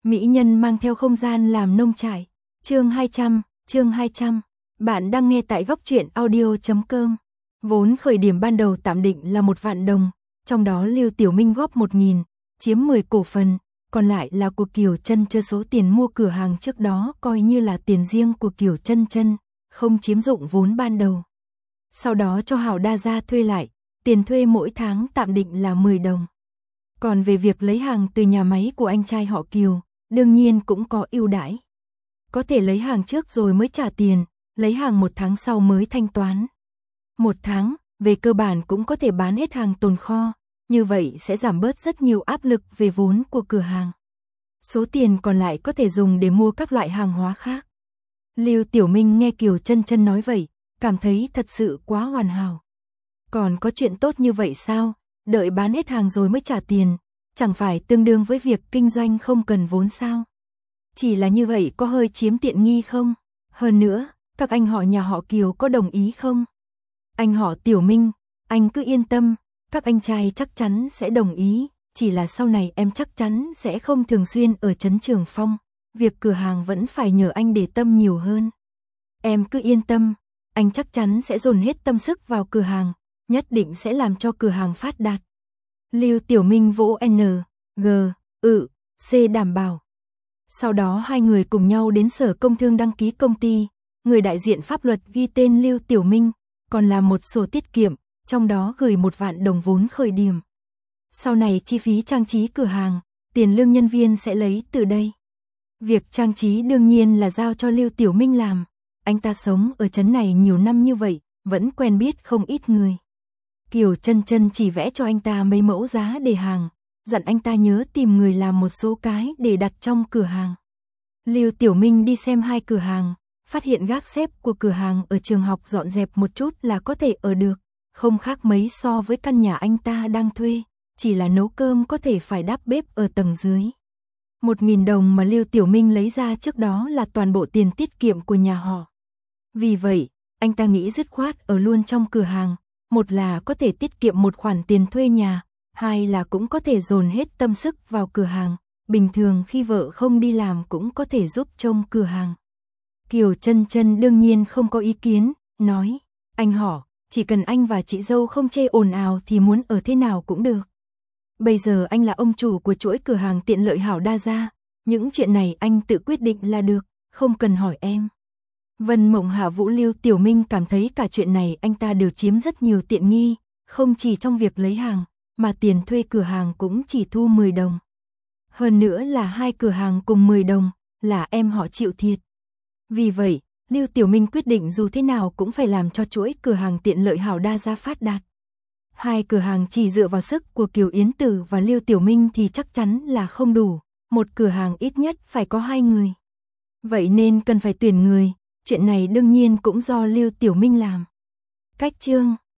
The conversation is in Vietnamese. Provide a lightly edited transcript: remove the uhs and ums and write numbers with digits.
Mỹ nhân mang theo không gian làm nông trại. Chương 200. Bạn đang nghe tại góc truyện audio.com. Vốn khởi điểm ban đầu tạm định là 1 vạn đồng, trong đó Lưu Tiểu Minh góp 1.000, chiếm 10 cổ phần, còn lại là của Kiều Chân Chân. Số tiền mua cửa hàng trước đó coi như là tiền riêng của Kiều Chân Chân, không chiếm dụng vốn ban đầu. Sau đó cho Hảo Đa gia thuê lại, tiền thuê mỗi tháng tạm định là 10 đồng. Còn về việc lấy hàng từ nhà máy của anh trai họ Kiều, đương nhiên cũng có ưu đãi. Có thể lấy hàng trước rồi mới trả tiền, lấy hàng 1 tháng sau mới thanh toán. 1 tháng, về cơ bản cũng có thể bán hết hàng tồn kho, như vậy sẽ giảm bớt rất nhiều áp lực về vốn của cửa hàng. Số tiền còn lại có thể dùng để mua các loại hàng hóa khác. Lưu Tiểu Minh nghe Kiều Chân Chân nói vậy, cảm thấy thật sự quá hoàn hảo. Còn có chuyện tốt như vậy sao? Đợi bán hết hàng rồi mới trả tiền, chẳng phải tương đương với việc kinh doanh không cần vốn sao? Chỉ là như vậy có hơi chiếm tiện nghi không? Hơn nữa, các anh họ nhà họ Kiều có đồng ý không? Anh họ Tiểu Minh, anh cứ yên tâm, các anh trai chắc chắn sẽ đồng ý, chỉ là sau này em chắc chắn sẽ không thường xuyên ở trấn Trường Phong, việc cửa hàng vẫn phải nhờ anh để tâm nhiều hơn. Em cứ yên tâm, anh chắc chắn sẽ dồn hết tâm sức vào cửa hàng, nhất định sẽ làm cho cửa hàng phát đạt. Lưu Tiểu Minh vỗ N, G, C đảm bảo. Sau đó hai người cùng nhau đến Sở Công Thương đăng ký công ty, người đại diện pháp luật ghi tên Lưu Tiểu Minh, còn làm một sổ tiết kiệm, trong đó gửi 1 vạn đồng vốn khởi điểm. Sau này chi phí trang trí cửa hàng, tiền lương nhân viên sẽ lấy từ đây. Việc trang trí đương nhiên là giao cho Lưu Tiểu Minh làm, anh ta sống ở trấn này nhiều năm như vậy, vẫn quen biết không ít người. Kiều Chân Chân chỉ vẽ cho anh ta mấy mẫu giá để hàng, dặn anh ta nhớ tìm người làm một số cái để đặt trong cửa hàng. Lưu Tiểu Minh đi xem 2 cửa hàng, phát hiện gác xếp của cửa hàng ở trường học dọn dẹp một chút là có thể ở được, không khác mấy so với căn nhà anh ta đang thuê, chỉ là nấu cơm có thể phải đắp bếp ở tầng dưới. 1.000 đồng mà Lưu Tiểu Minh lấy ra trước đó là toàn bộ tiền tiết kiệm của nhà họ. Vì vậy, anh ta nghĩ dứt khoát ở luôn trong cửa hàng, một là có thể tiết kiệm một khoản tiền thuê nhà, hai là cũng có thể dồn hết tâm sức vào cửa hàng, bình thường khi vợ không đi làm cũng có thể giúp trông cửa hàng. Kiều Chân Chân đương nhiên không có ý kiến, nói, anh họ, chỉ cần anh và chị dâu không chê ồn ào thì muốn ở thế nào cũng được. Bây giờ anh là ông chủ của chuỗi cửa hàng tiện lợi Hảo Đa gia, những chuyện này anh tự quyết định là được, không cần hỏi em. Vân Mộng Hạ Vũ Lưu Tiểu Minh cảm thấy cả chuyện này anh ta đều chiếm rất nhiều tiện nghi, không chỉ trong việc lấy hàng, mà tiền thuê cửa hàng cũng chỉ thu 10 đồng. Hơn nữa là 2 cửa hàng cùng 10 đồng, là em họ chịu thiệt. Vì vậy, Lưu Tiểu Minh quyết định dù thế nào cũng phải làm cho chuỗi cửa hàng tiện lợi Hảo Đa gia phát đạt. 2 cửa hàng chỉ dựa vào sức của Kiều Yến Tử và Lưu Tiểu Minh thì chắc chắn là không đủ, một cửa hàng ít nhất phải có 2 người. Vậy nên cần phải tuyển người, chuyện này đương nhiên cũng do Lưu Tiểu Minh làm. Cách chương